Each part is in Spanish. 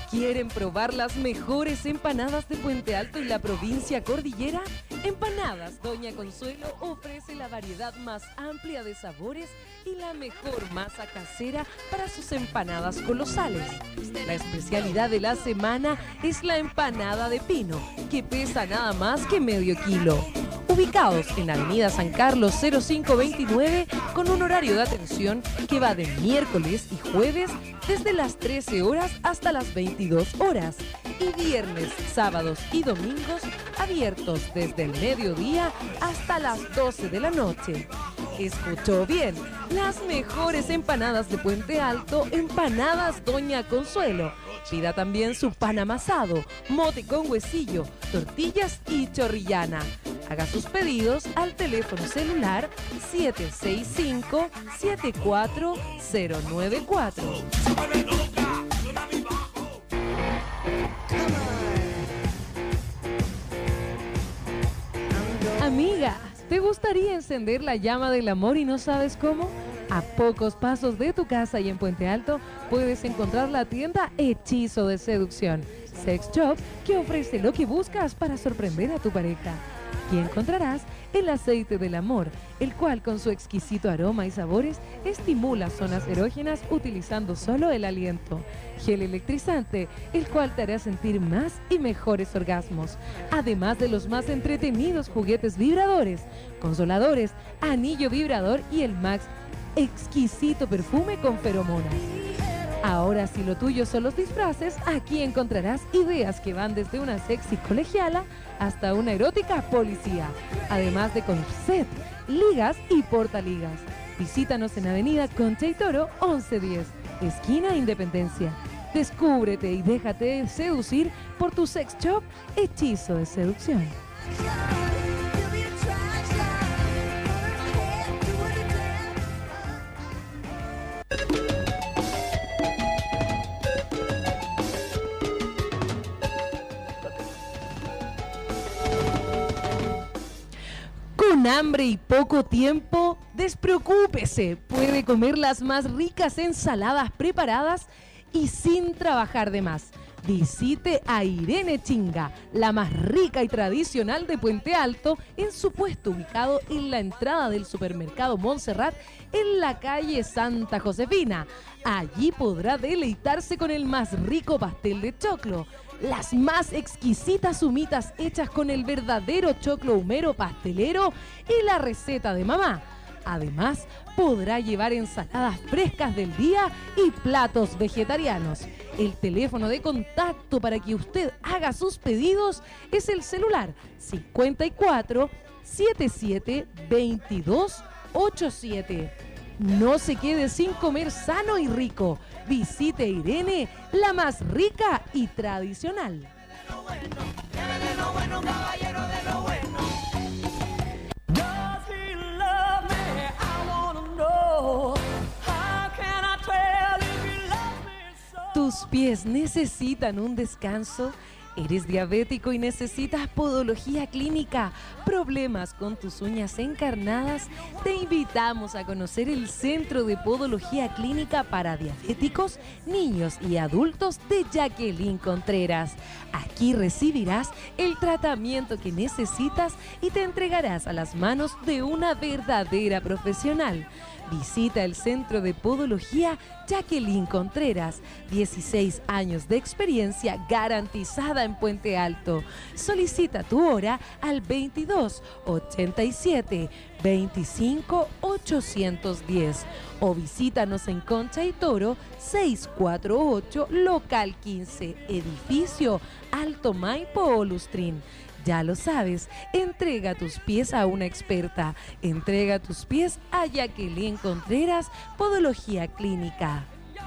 ¿Quieren probar las mejores empanadas de Puente Alto y la provincia cordillera? Empanadas Doña Consuelo ofrece la variedad más amplia de sabores y la mejor masa casera para sus empanadas colosales. La especialidad de la semana es la empanada de pino, que pesa nada más que medio kilo. Ubicados en Avenida San Carlos 0529, con un horario de atención que va de miércoles y jueves desde las 13 horas hasta las 22 horas y viernes, sábados y domingos abiertos desde el mediodía hasta las 12 de la noche. Escuchó bien, las mejores empanadas de Puente Alto, Empanadas Doña Consuelo. Pida también su pan amasado, mote con huesillo, tortillas y chorrillana. Haga sus pedidos al teléfono celular 765-74094. Amiga, ¿te gustaría encender la llama del amor y no sabes cómo? A pocos pasos de tu casa y en Puente Alto puedes encontrar la tienda Hechizo de Seducción, Sex Shop, que ofrece lo que buscas para sorprender a tu pareja. Y encontrarás el aceite del amor, el cual con su exquisito aroma y sabores estimula zonas erógenas utilizando solo el aliento. Gel electrizante, el cual te hará sentir más y mejores orgasmos. Además de los más entretenidos juguetes vibradores, consoladores, anillo vibrador y el más exquisito perfume con feromonas. Ahora, si lo tuyo son los disfraces, aquí encontrarás ideas que van desde una sexy colegiala hasta una erótica policía, además de corset, ligas y portaligas. Visítanos en Avenida Concha y Toro 1110, esquina Independencia. Descúbrete y déjate seducir por tu sex shop Hechizo de Seducción. ¿Con hambre y poco tiempo? Despreocúpese, puede comer las más ricas ensaladas preparadas y sin trabajar de más. Visite a Irene Chinga, la más rica y tradicional de Puente Alto, en su puesto ubicado en la entrada del supermercado Montserrat, en la calle Santa Josefina. Allí podrá deleitarse con el más rico pastel de choclo, las más exquisitas humitas hechas con el verdadero choclo humero pastelero y la receta de mamá. Además, podrá llevar ensaladas frescas del día y platos vegetarianos. El teléfono de contacto para que usted haga sus pedidos es el celular 54 77 22 87. No se quede sin comer sano y rico. Visite Irene, la más rica y tradicional. ¿Tus pies necesitan un descanso? ¿Eres diabético y necesitas podología clínica? ¿Problemas con tus uñas encarnadas? Te invitamos a conocer el Centro de Podología Clínica para Diabéticos, Niños y Adultos de Jacqueline Contreras. Aquí recibirás el tratamiento que necesitas y te entregarás a las manos de una verdadera profesional. Visita el Centro de Podología Jacqueline Contreras, 16 años de experiencia garantizada en Puente Alto. Solicita tu hora al 22 87 25 810 o visítanos en Concha y Toro 648, local 15, edificio Alto Maipo o Lustrín. Ya lo sabes, entrega tus pies a una experta. Entrega tus pies a Jacqueline Contreras, Podología Clínica.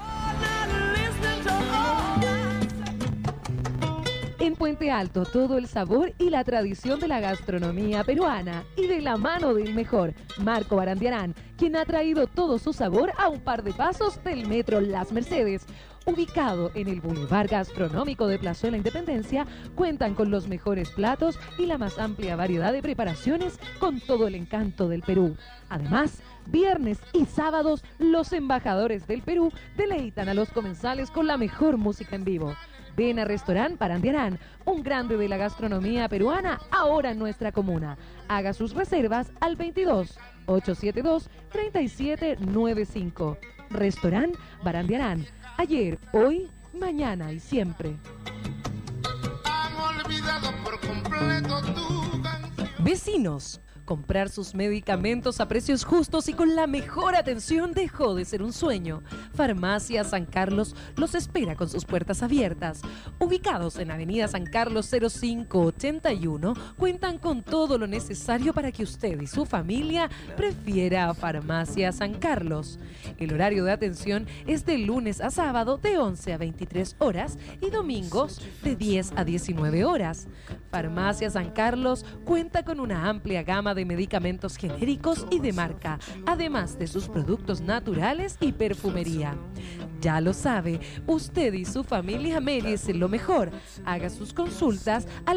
En Puente Alto, todo el sabor y la tradición de la gastronomía peruana y de la mano del mejor, Marco Barandiarán, quien ha traído todo su sabor a un par de pasos del Metro Las Mercedes. Ubicado en el Boulevard Gastronómico de Plazuela Independencia, cuentan con los mejores platos y la más amplia variedad de preparaciones con todo el encanto del Perú. Además, viernes y sábados, los embajadores del Perú deleitan a los comensales con la mejor música en vivo. Ven a Restaurant Barandiarán, un grande de la gastronomía peruana, ahora en nuestra comuna. Haga sus reservas al 22 872 3795. Restaurant Barandiarán. Ayer, hoy, mañana y siempre. Han olvidado por completo tu canción. Vecinos, comprar sus medicamentos a precios justos y con la mejor atención dejó de ser un sueño. Farmacia San Carlos los espera con sus puertas abiertas. Ubicados en Avenida San Carlos 0581, cuentan con todo lo necesario para que usted y su familia prefiera a Farmacia San Carlos. El horario de atención es de lunes a sábado de 11 a 23 horas y domingos de 10 a 19 horas. Farmacia San Carlos cuenta con una amplia gama de medicamentos genéricos y de marca, además de sus productos naturales y perfumería. Ya lo sabe, usted y su familia merecen lo mejor. Haga sus consultas al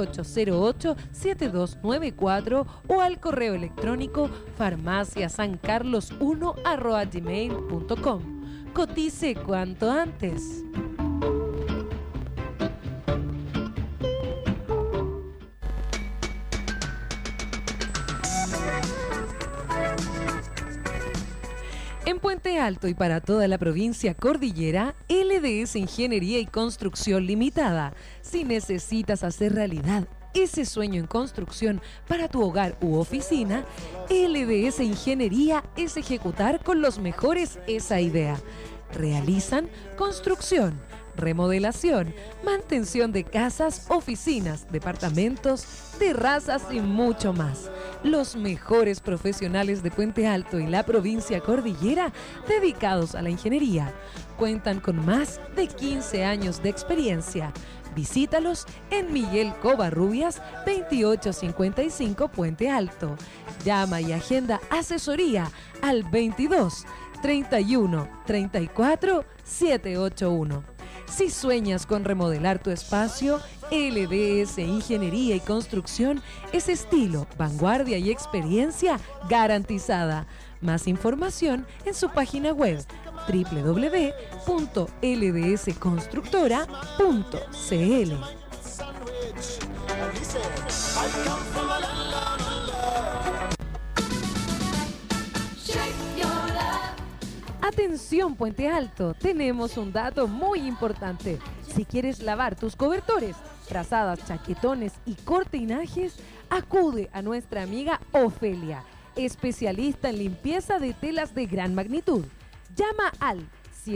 2808-7294 o al correo electrónico farmaciasancarlos1@gmail.com. Cotice cuanto antes. En Puente Alto y para toda la provincia cordillera, LDS Ingeniería y Construcción Limitada. Si necesitas hacer realidad ese sueño en construcción para tu hogar u oficina, LDS Ingeniería es ejecutar con los mejores esa idea. Realizan construcción, remodelación, mantención de casas, oficinas, departamentos, terrazas y mucho más. Los mejores profesionales de Puente Alto y la provincia cordillera dedicados a la ingeniería. Cuentan con más de 15 años de experiencia. Visítalos en Miguel Covarrubias 2855 Puente Alto. Llama y agenda asesoría al 22 31 34 781. Si sueñas con remodelar tu espacio, LDS Ingeniería y Construcción es estilo, vanguardia y experiencia garantizada. Más información en su página web www.ldsconstructora.cl. Atención Puente Alto, tenemos un dato muy importante. Si quieres lavar tus cobertores, frazadas, chaquetones y cortinajes, acude a nuestra amiga Ofelia, especialista en limpieza de telas de gran magnitud. Llama al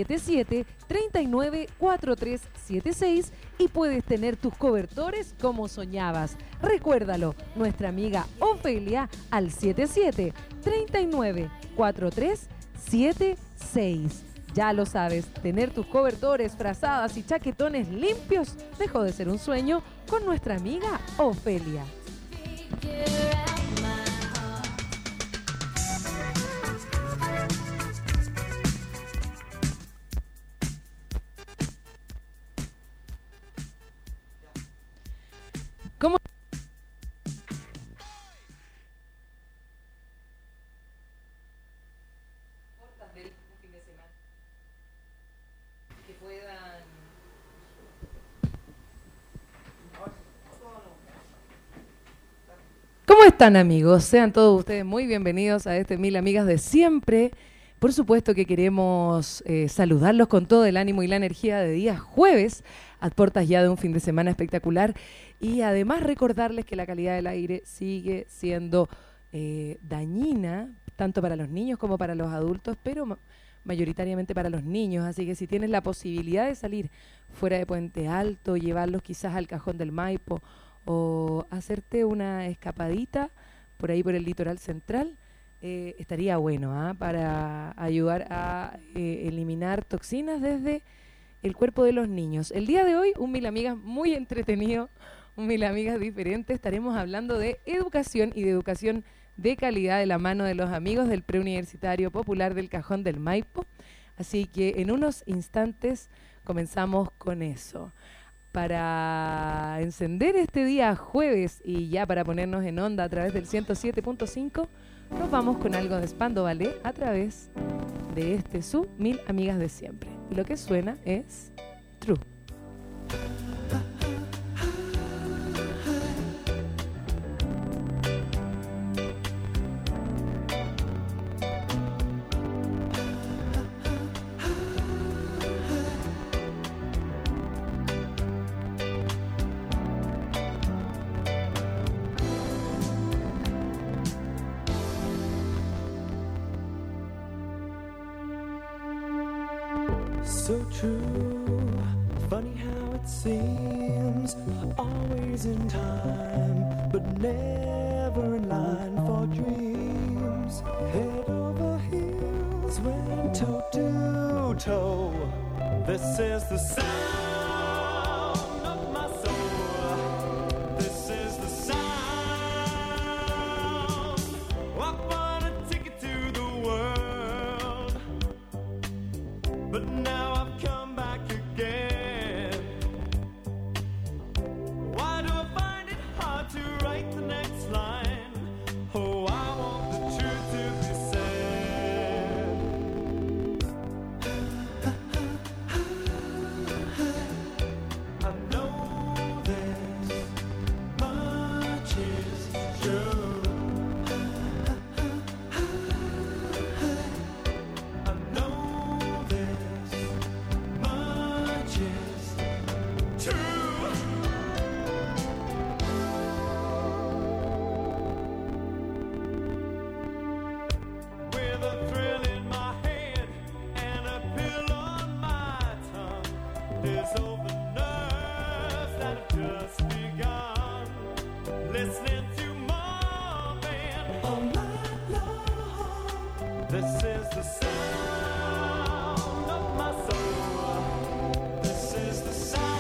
77-39-4376 y puedes tener tus cobertores como soñabas. Recuérdalo, nuestra amiga Ofelia al 77-39-4376. Ya lo sabes, tener tus cobertores, frazadas y chaquetones limpios dejó de ser un sueño con nuestra amiga Ofelia. ¿Cómo? ¿Cómo están, amigos? Sean todos ustedes muy bienvenidos a este Mil Amigas de Siempre. Por supuesto que queremos saludarlos con todo el ánimo y la energía de día jueves, a puertas ya de un fin de semana espectacular, y además recordarles que la calidad del aire sigue siendo dañina, tanto para los niños como para los adultos, pero mayoritariamente para los niños. Así que si tienes la posibilidad de salir fuera de Puente Alto, llevarlos quizás al Cajón del Maipo o hacerte una escapadita por ahí por el litoral central, estaría bueno para ayudar a eliminar toxinas desde el cuerpo de los niños. El día de hoy, un Mil Amigas muy entretenido, un Mil Amigas diferente. Estaremos hablando de educación y de educación de calidad de la mano de los amigos del Preuniversitario Popular del Cajón del Maipo. Así que en unos instantes comenzamos con eso. Para encender este día jueves y ya para ponernos en onda a través del 107.5, nos vamos con algo de Spandau Ballet a través de este su Mil Amigas de Siempre. Y lo que suena es True. so true. Funny how it seems, always in time, but never in line for dreams. Head over heels, went toe to toe. This is the sound of my soul. This is the sound. I bought a ticket to the world, but now I've come back again. Why do I find it hard to write the next line? Oh, I want the truth to be said. I know this much is true. I know this much is true. With a thrill in my head and a pill on my tongue, there's all the nerves that have just begun. Listening to Marvin all night long. This is the sound of my soul. This is the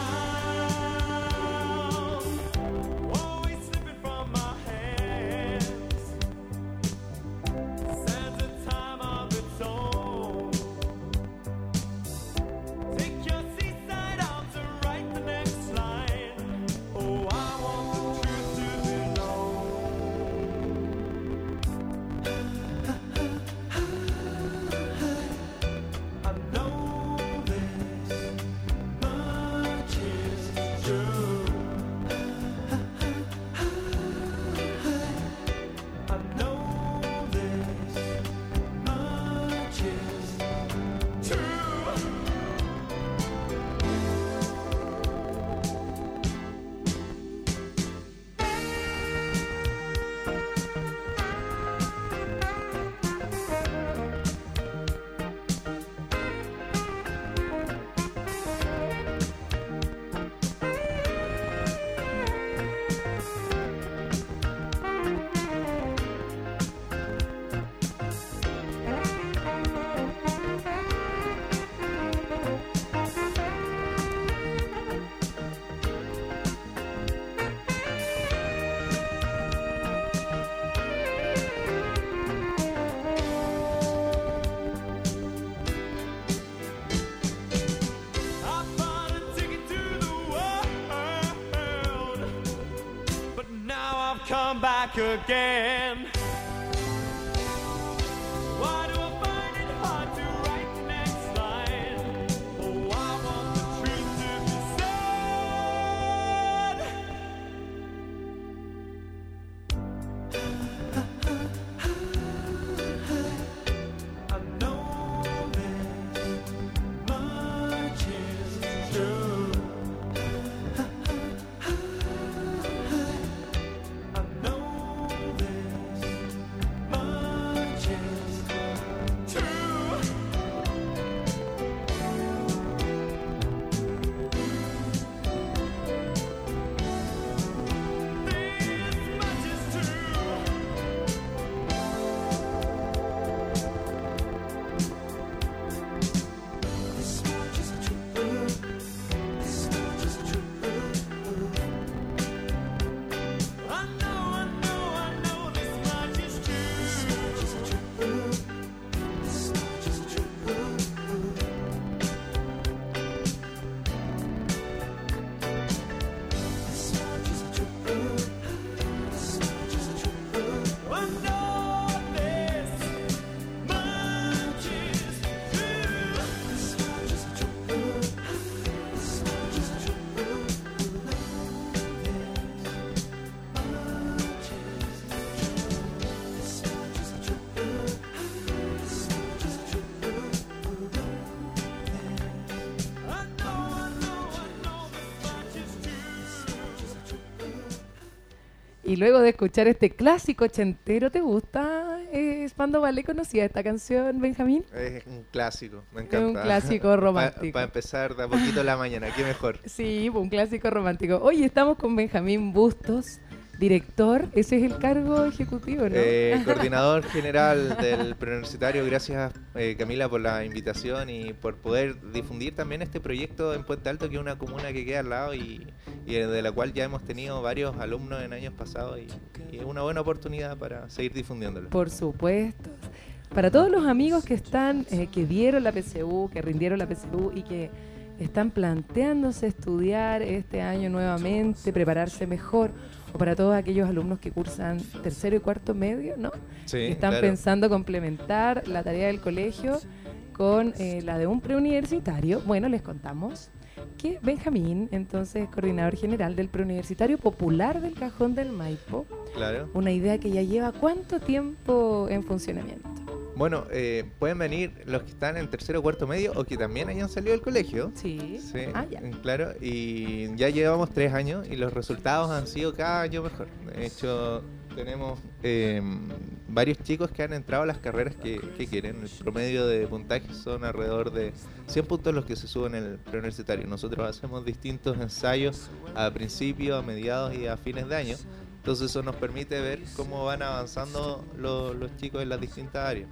sound, always slipping from my hands. Stands a time of its own. Take your seaside out to write the next line. Oh, I want the truth to be known. I know this much is true. I know this much is true. I bought a ticket to the world, but now I've come back again. Why do I find it hard to write the next line? Oh, I want the truth to be said. I know this much is true. I know this much is true. This much is true. This much is true. This much is true. I know this much is true. This much is true. This much is true. This much is true. I know this much is true. This much is true. This much is true. Y luego de escuchar este clásico ochentero, ¿te gusta Spandau Ballet, ¿conocía esta canción, Benjamín? Es un clásico, me Es encanta. un clásico romántico. Para empezar de a poquito la mañana, qué mejor. Sí, un clásico romántico. Hoy estamos con Benjamín Bustos, director, ese es el cargo ejecutivo, ¿no? Coordinador general del preuniversitario. Gracias, Camila, por la invitación y por poder difundir también este proyecto en Puente Alto, que es una comuna que queda al lado y de la cual ya hemos tenido varios alumnos en años pasados y es una buena oportunidad para seguir difundiéndolo. Por supuesto. Para todos los amigos que están, que dieron la PSU, que rindieron la PSU y que están planteándose estudiar este año nuevamente, prepararse mejor, o para todos aquellos alumnos que cursan tercero y cuarto medio, ¿no? Sí, Que están claro. pensando complementar la tarea del colegio con la de un preuniversitario. Bueno, les contamos que Benjamín, entonces coordinador general del preuniversitario popular del Cajón del Maipo, Claro. una idea que ya lleva ¿cuánto tiempo en funcionamiento? Bueno, pueden venir los que están en tercero o cuarto medio o que también hayan salido del colegio. Sí. Sí, Ah, ya. claro. Y ya llevamos 3 años y los resultados han sido cada año mejor. De hecho, tenemos varios chicos que han entrado a las carreras que quieren. El promedio de puntaje son alrededor de 100 puntos los que se suben en el preuniversitario. Nosotros hacemos distintos ensayos a principios, a mediados y a fines de año. Entonces eso nos permite ver cómo van avanzando los chicos en las distintas áreas.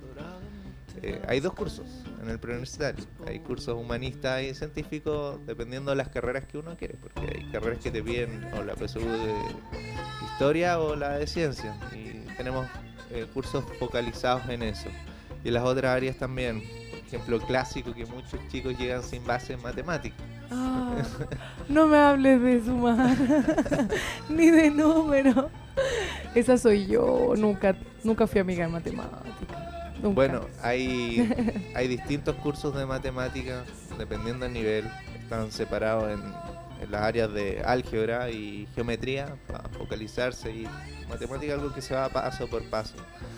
Hay 2 cursos en el preuniversitario. Hay cursos humanistas y científicos dependiendo de las carreras que uno quiere, porque hay carreras que te piden o la PSU de historia o la de ciencia. Y tenemos cursos focalizados en eso. Y en las otras áreas también, por ejemplo, clásico, que muchos chicos llegan sin base en matemáticas. Ah, no me hables de sumar ni de número. Esa soy yo. Nunca fui amiga de matemática. Nunca. Bueno, hay distintos cursos de matemáticas dependiendo del nivel. Están separados en las áreas de álgebra y geometría para focalizarse, y matemática es algo que se va paso por paso.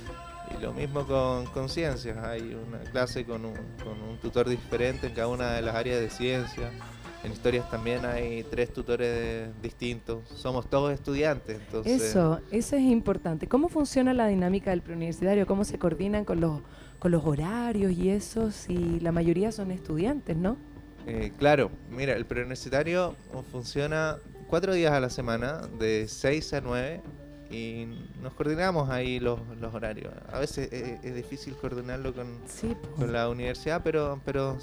Y lo mismo con ciencias. Hay una clase con un tutor diferente en cada una de las áreas de ciencia. En historias también hay 3 tutores distintos. Somos todos estudiantes, entonces... Eso es importante. ¿Cómo funciona la dinámica del preuniversitario? ¿Cómo se coordinan con los horarios y eso? Si la mayoría son estudiantes, ¿no? Claro, mira, el preuniversitario funciona 4 días a la semana, de 6 a 9, y nos coordinamos ahí los horarios. A veces es difícil coordinarlo Sí, con la universidad, pero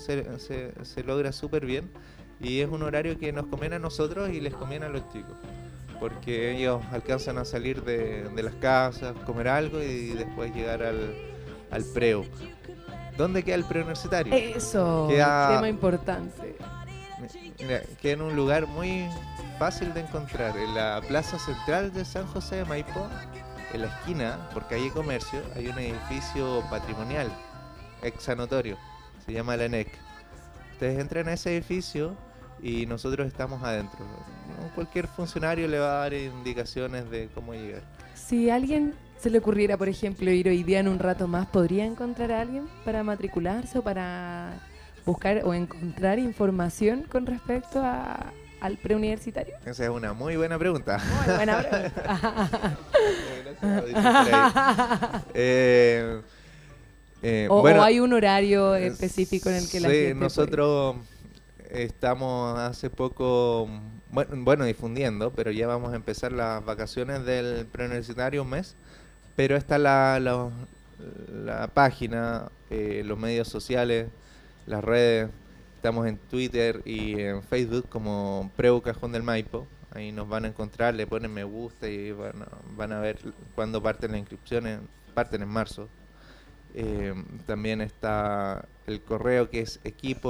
se logra súper bien. Y es un horario que nos conviene a nosotros y les conviene a los chicos, porque ellos alcanzan a salir de las casas, comer algo y después llegar al preu. ¿Dónde queda el preuniversitario? Eso, Queda- tema importante. Mira, queda en un lugar muy fácil de encontrar, en la plaza central de San José de Maipo. En la esquina, por calle Comercio, hay un edificio patrimonial, ex sanatorio, se llama la ENEC. Ustedes entran a ese edificio y nosotros estamos adentro. Cualquier funcionario le va a dar indicaciones de cómo llegar. Si a alguien se le ocurriera, por ejemplo, ir hoy día en un rato más, ¿podría encontrar a alguien para matricularse o para buscar o encontrar información con respecto al preuniversitario? Esa es una muy buena pregunta. Muy buena pregunta. Bueno, o hay un horario específico en el que la sí, gente nosotros estamos hace poco, bueno, difundiendo, pero ya vamos a empezar las vacaciones del preuniversitario un mes, pero está la página, los medios sociales, las redes. Estamos en Twitter y en Facebook como Preu Cajón del Maipo. Ahí nos van a encontrar, le ponen me gusta y van a ver cuándo parten las inscripciones. Parten en marzo. También está el correo, que es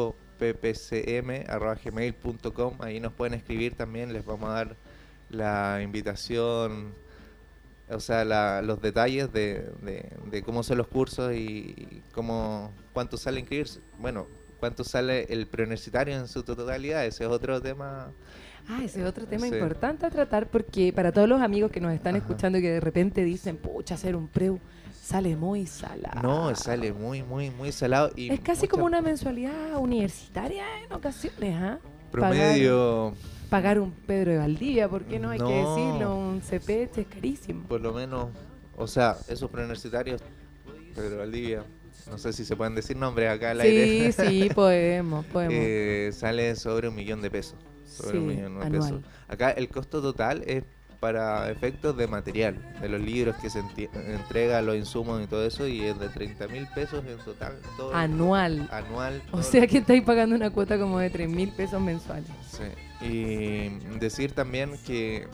equipoppcm@gmail.com. Ahí nos pueden escribir también, les vamos a dar la invitación, o sea, los detalles de cómo son los cursos y cuánto sale inscribirse. Bueno, cuánto sale el preuniversitario en su totalidad, ese es otro tema. ese es otro tema Sí. importante a tratar, porque para todos los amigos que nos están Ajá. escuchando y que de repente dicen, pucha, hacer un preu sale muy salado. No, sale muy, muy, muy salado. Y Es casi mucha- como una mensualidad universitaria en ocasiones, ¿ah? promedio, Pagar un Pedro de Valdivia, ¿por qué no? Hay que No. decirlo, un CPH es carísimo. por lo menos, o sea, esos preuniversitarios Pedro Valdivia, no sé si se pueden decir nombres acá al Sí, aire. sí, podemos. Sale sobre 1 millón de pesos. Sobre Sí, 1 millón de anual. pesos. Acá el costo total es para efectos de material, de los libros que se entrega, los insumos y todo eso, y es de 30.000 pesos en total. Todo Anual. anual. O todo sea que estáis pagando una cuota como de 3.000 pesos mensuales. Sí. Y decir también que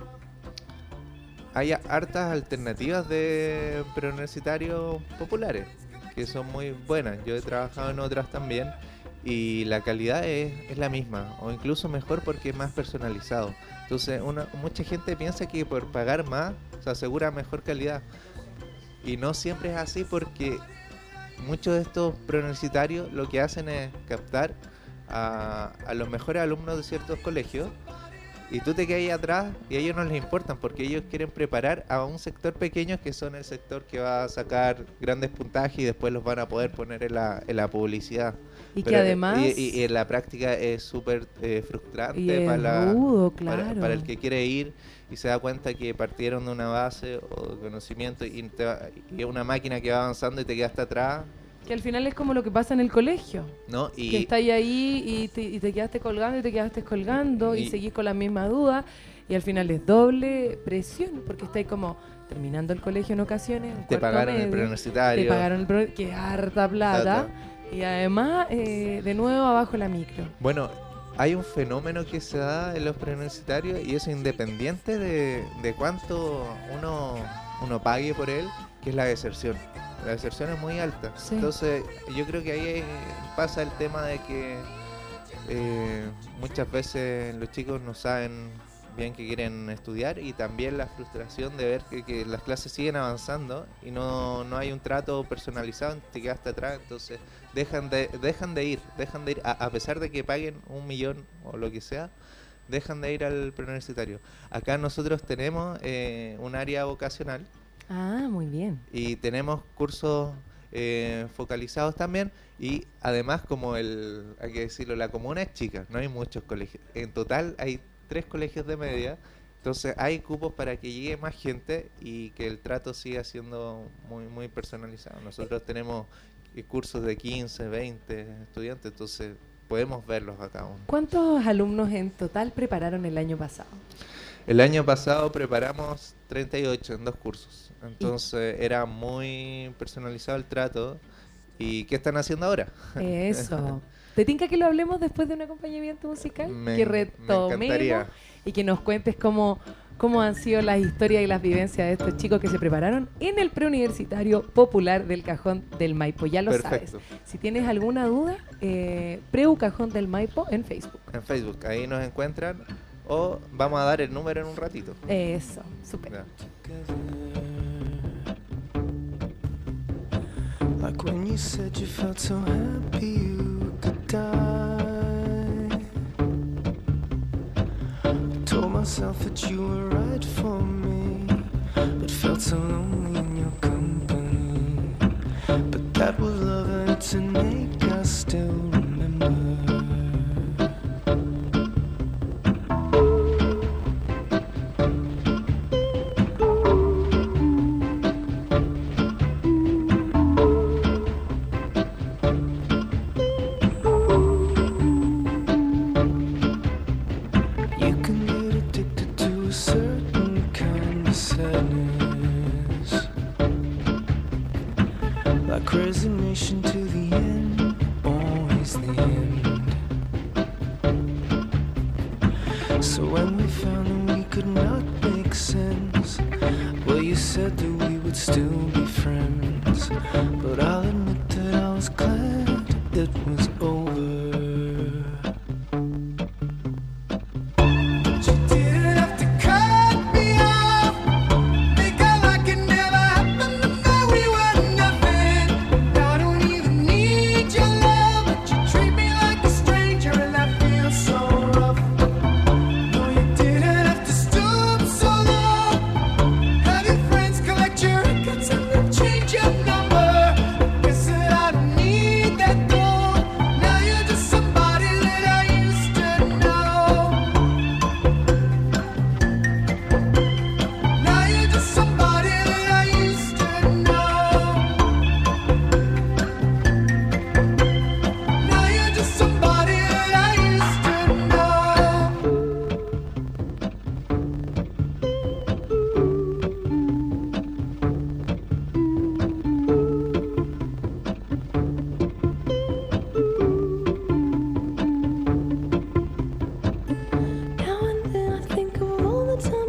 hay hartas alternativas de preuniversitarios populares que son muy buenas. Yo he trabajado en otras también y la calidad es la misma o incluso mejor porque es más personalizado. Entonces mucha gente piensa que por pagar más se asegura mejor calidad y no siempre es así, porque muchos de estos preuniversitarios lo que hacen es captar a los mejores alumnos de ciertos colegios y tú te quedas ahí atrás y a ellos no les importan porque ellos quieren preparar a un sector pequeño que son el sector que va a sacar grandes puntajes y después los van a poder poner en la publicidad. Y que Pero, además... y en la práctica es súper frustrante Y es rudo, claro. para el que quiere ir y se da cuenta que partieron de una base o de conocimiento y es una máquina que va avanzando y te quedaste atrás, Que al final es como lo que pasa en el colegio. ¿no? Que estáis ahí y te quedaste colgando y te quedaste colgando y seguís con la misma duda y al final es doble presión porque estáis como terminando el colegio en ocasiones. Te pagaron el preuniversitario. Te pagaron que harta plata. Y además, de nuevo abajo la micro. Bueno, hay un fenómeno que se da en los preuniversitarios y eso independiente de cuánto uno pague por él, que es la deserción. La deserción es muy alta. Sí. Entonces, yo creo que ahí pasa el tema de que muchas veces los chicos no saben bien que quieren estudiar y también la frustración de ver que las clases siguen avanzando y no hay un trato personalizado, te quedaste atrás, entonces dejan de ir a pesar de que paguen 1 millón o lo que sea, dejan de ir al preuniversitario. Acá nosotros tenemos un área vocacional. Ah, muy bien. Y tenemos cursos focalizados también y además como hay que decirlo, la comuna es chica, no hay muchos colegios. En total hay 3 colegios de media, entonces hay cupos para que llegue más gente y que el trato siga siendo muy, muy personalizado. Nosotros tenemos cursos de 15, 20 estudiantes, entonces podemos verlos acá aún. ¿Cuántos alumnos en total prepararon el año pasado? El año pasado preparamos 38 en 2 cursos, entonces era muy personalizado el trato. ¿Y qué están haciendo ahora? Eso. ¿Te tinca que lo hablemos después de un acompañamiento musical? Que Me retomemos encantaría. y que nos cuentes cómo han sido las historias y las vivencias de estos chicos que se prepararon en el preuniversitario popular del Cajón del Maipo. Ya lo Perfecto. sabes. Si tienes alguna duda, Preu Cajón del Maipo en Facebook. En Facebook, ahí nos encuentran o vamos a dar el número en un ratito. Eso, súper. Ya. Like when you said you felt so happy you could die. I told myself that you were right for me, but felt so lonely in your company. But that was love and to make us still remember. Resignation to the end, always the end. So when we found that we could not make sense, well, you said that we would still be friends. But I'll admit that I was glad it was over. Guess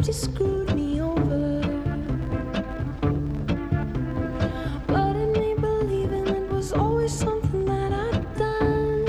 times you screwed me over. But in me believing it was always something that I'd done.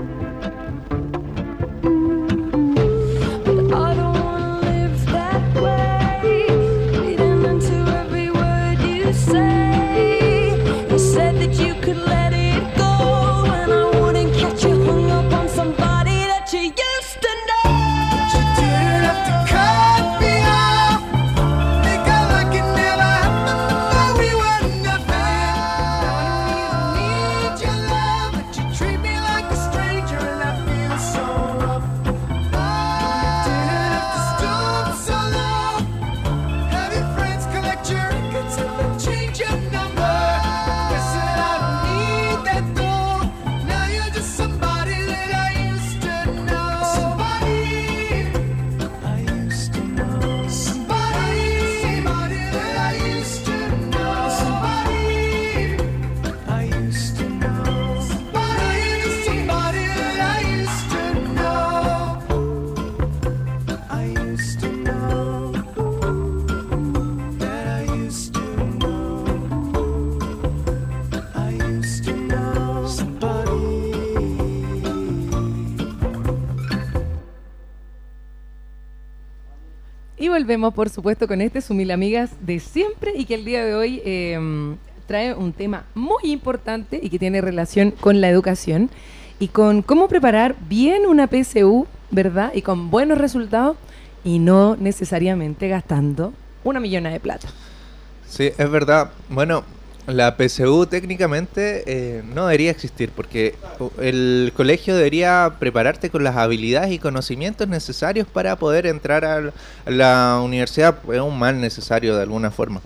But I don't wanna live that way, reading into every word you say. You said that you could let it go, and I wouldn't catch you hung up on somebody that you used to know. You didn't have to cut me off. Make it like it never happened, that we were nothing. Now I don't even need your love, but you treat me like a stranger, and I feel so rough. You didn't have to stoop so low. Have your friends collect your records and then change your number. Guess that I don't need that though. Now you're just somebody that I used to know. Somebody I used to know. Somebody that I used to know. Somebody I used to know. somebody that I used to know. I used to know. That I used to know. I used to know somebody. Y volvemos, por supuesto, con este, su mil amigas de siempre, y que el día de hoy trae un tema muy importante y que tiene relación con la educación y con cómo preparar bien una PSU, ¿verdad? Y con buenos resultados y no necesariamente gastando una millona de plata. Sí, es verdad. Bueno, la PSU técnicamente no debería existir porque el colegio debería prepararte con las habilidades y conocimientos necesarios para poder entrar a la universidad. Es un mal necesario de alguna forma.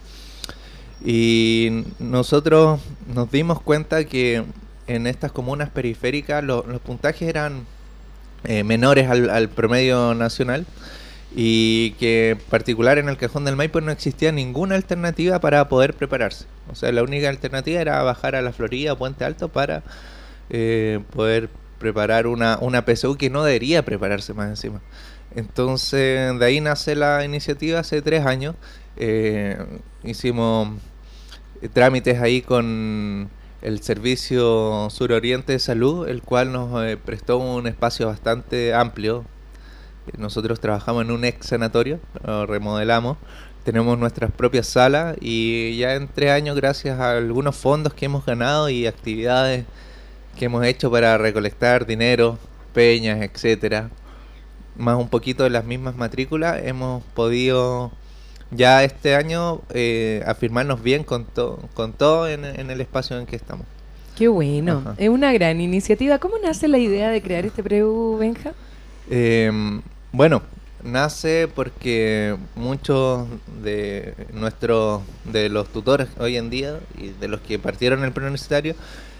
Y nosotros nos dimos cuenta que en estas comunas periféricas los puntajes eran menores al promedio nacional, y que en particular en el Cajón del Maipo no existía ninguna alternativa para poder prepararse. O sea, la única alternativa era bajar a La Florida o Puente Alto para poder preparar una PSU que no debería prepararse más encima. Entonces, de ahí nace la iniciativa hace 3 años. Hicimos trámites ahí con el Servicio Suroriente de Salud, el cual nos prestó un espacio bastante amplio. Nosotros trabajamos en un ex sanatorio, lo remodelamos, tenemos nuestras propias salas, y ya en 3 años, gracias a algunos fondos que hemos ganado y actividades que hemos hecho para recolectar dinero, peñas, etcétera, más un poquito de las mismas matrículas, hemos podido ya este año afirmarnos bien con todo en el espacio en que estamos. Qué bueno, Ajá. es una gran iniciativa. ¿Cómo nace la idea de crear este PREU, Benja? Bueno, nace porque muchos de los tutores hoy en día y de los que partieron el preuniversitario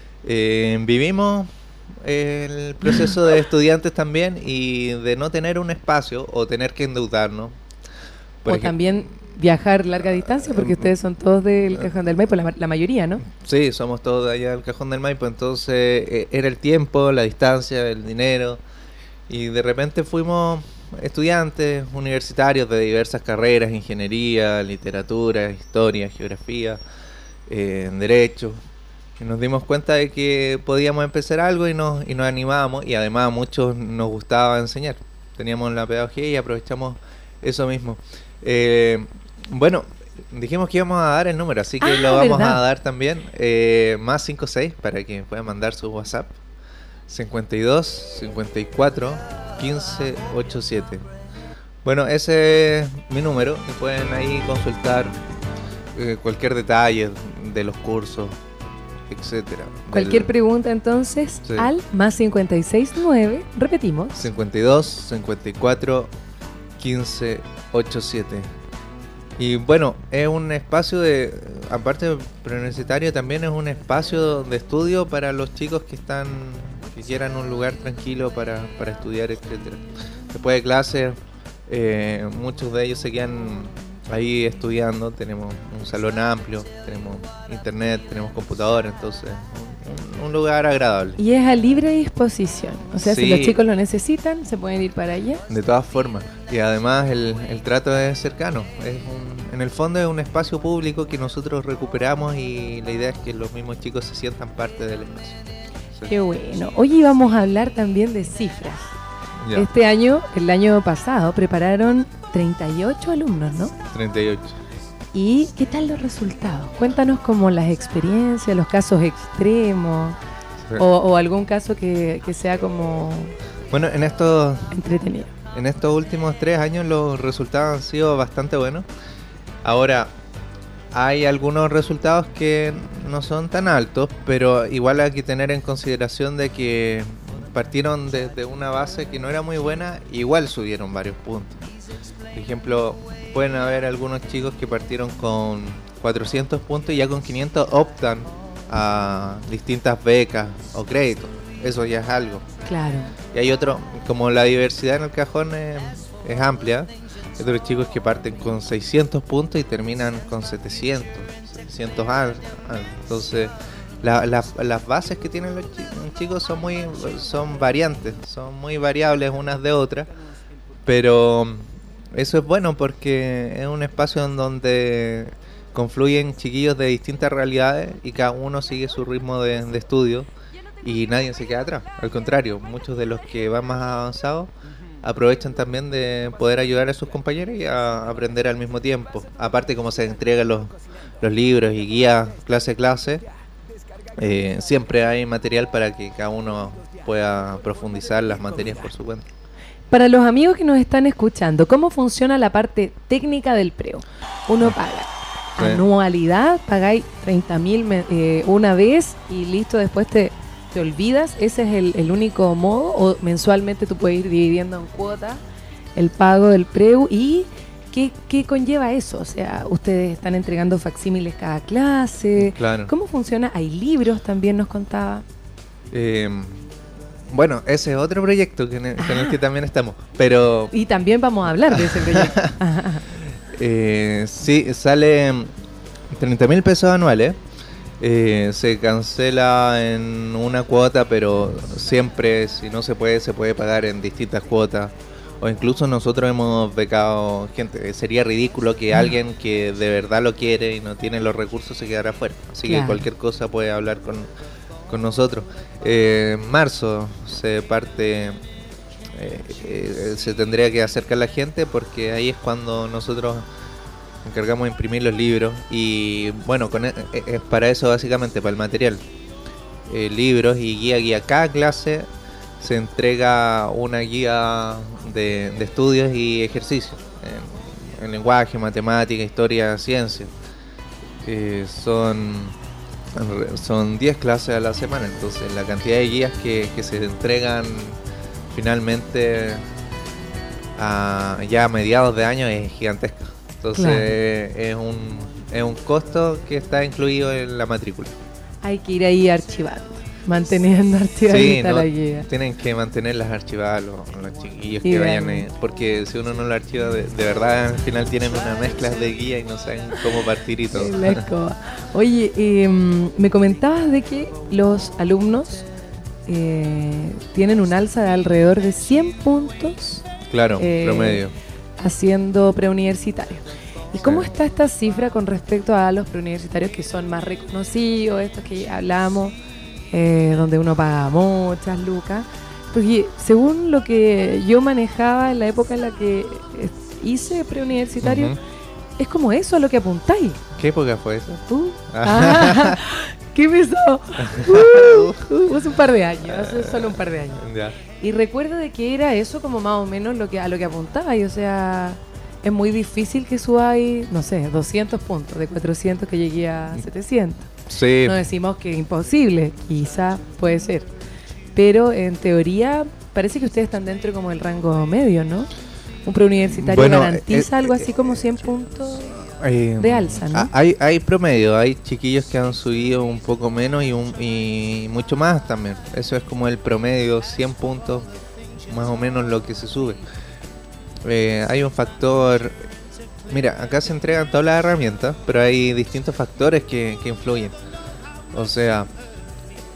vivimos el proceso de estudiantes también, y de no tener un espacio o tener que endeudarnos. Por O también viajar larga distancia, porque ustedes son todos del Cajón del Maipo, la mayoría, ¿no? Sí, somos todos de allá del Cajón del Maipo, entonces era el tiempo, la distancia, el dinero, y de repente fuimos estudiantes universitarios de diversas carreras: ingeniería, literatura, historia, geografía, derecho, y nos dimos cuenta de que podíamos empezar algo y nos animábamos, y además a muchos nos gustaba enseñar, teníamos la pedagogía y aprovechamos eso mismo. Bueno, dijimos que íbamos a dar el número, así que lo vamos ¿verdad? a dar también, más 56 para que puedan mandar su WhatsApp, 52 54 15 87. Bueno, ese es mi número, y pueden ahí consultar cualquier detalle de los cursos, etcétera. Cualquier pregunta entonces Sí. al más 569, repetimos, 52 54 15 87. Y bueno, es un espacio de, aparte de preuniversitario, también es un espacio de estudio para los chicos que quieran un lugar tranquilo para estudiar, etcétera. Después de clases, muchos de ellos se quedan ahí estudiando. Tenemos un salón amplio, tenemos internet, tenemos computadora, entonces un lugar agradable. Y es a libre disposición. O sea, si Sí. los chicos lo necesitan, se pueden ir para allá. De todas formas. Y además el trato es cercano. En el fondo es un espacio público que nosotros recuperamos y la idea es que los mismos chicos se sientan parte del espacio. Sí. Qué bueno. Hoy vamos a hablar también de cifras. Ya, Este año, el año pasado, prepararon 38 alumnos, ¿no? 38. ¿Y qué tal los resultados? Cuéntanos como las experiencias, los casos extremos Sí. o algún caso que sea como Bueno, en estos entretenido. últimos 3 años los resultados han sido bastante buenos. Ahora, hay algunos resultados que no son tan altos, pero igual hay que tener en consideración de que partieron de una base que no era muy buena, igual subieron varios puntos. Por ejemplo, pueden haber algunos chicos que partieron con 400 puntos y ya con 500 optan a distintas becas o créditos. Eso ya es algo. Claro. Y hay otro, como la diversidad en el cajón es amplia, hay otros chicos que parten con 600 puntos y terminan con 700 algo. Entonces, las bases que tienen los chicos son variantes, son muy variables unas de otras, pero eso es bueno porque es un espacio en donde confluyen chiquillos de distintas realidades y cada uno sigue su ritmo de estudio y nadie se queda atrás. Al contrario, muchos de los que van más avanzados aprovechan también de poder ayudar a sus compañeros y a aprender al mismo tiempo. Aparte, como se entregan los libros y guías clase a clase, siempre hay material para que cada uno pueda profundizar las materias por su cuenta. Para los amigos que nos están escuchando, ¿cómo funciona la parte técnica del preo? Uno paga Sí. anualidad, pagáis 30.000 una vez y listo, después te olvidas. ¿Ese es el único modo? ¿O mensualmente tú puedes ir dividiendo en cuotas el pago del preu? ¿Y qué conlleva eso? O sea, ustedes están entregando facsímiles cada clase. Claro. ¿Cómo funciona? ¿Hay libros? También nos contaba. Bueno, ese es otro proyecto con el que también estamos. Pero Y también vamos a hablar de ese proyecto. sí, sale 30.000 pesos anuales. Se cancela en una cuota, pero siempre, si no se puede pagar en distintas cuotas. O incluso nosotros hemos becado gente. Sería ridículo que alguien que de verdad lo quiere y no tiene los recursos se quedara afuera. Así Claro. que cualquier cosa puede hablar con nosotros. En marzo se parte, se tendría que acercar la gente porque ahí es cuando nosotros encargamos de imprimir los libros y bueno, es para eso básicamente, para el material. Libros y guía. Cada clase se entrega una guía de estudios y ejercicios en lenguaje, matemática, historia, ciencia. Son 10 clases a la semana, entonces la cantidad de guías que se entregan finalmente ya a mediados de año es gigantesca. Entonces Claro. es un costo que está incluido en la matrícula. Hay que ir ahí archivando, manteniendo archivadita no, la guía. tienen que mantenerlas archivadas los chiquillos Y que vayan, vean. porque si uno no lo archiva, de verdad al final tienen una mezcla de guía y no saben cómo partir y todo. La escoba. Oye, me comentabas de que los alumnos tienen un alza de alrededor de 100 puntos Claro, Eh, promedio. haciendo preuniversitario. ¿Y cómo Sí. está esta cifra con respecto a los preuniversitarios que son más reconocidos, estos que ya hablamos, donde uno paga muchas lucas? Porque según lo que yo manejaba en la época en la que hice preuniversitario, Ujú. es como eso a lo que apuntáis. ¿Qué época fue eso? Ah, ¿qué pasó? Hace un par de años, hace solo un par de años. Ya. Y recuerdo de que era eso como más o menos a lo que apuntaba. Y o sea, es muy difícil que subáis, no sé, 200 puntos, de 400 que llegué a 700. Sí, No decimos que es imposible, quizá puede ser. Pero en teoría parece que ustedes están dentro como del rango medio, ¿no? Un preuniversitario Bueno, garantiza algo así como 100 puntos. de alza, ¿no? Hay promedio, hay chiquillos que han subido un poco menos y mucho más también. Eso es como el promedio, 100 puntos, más o menos lo que se sube. Hay un factor. Mira, acá se entregan todas las herramientas, pero hay distintos factores que influyen. O sea,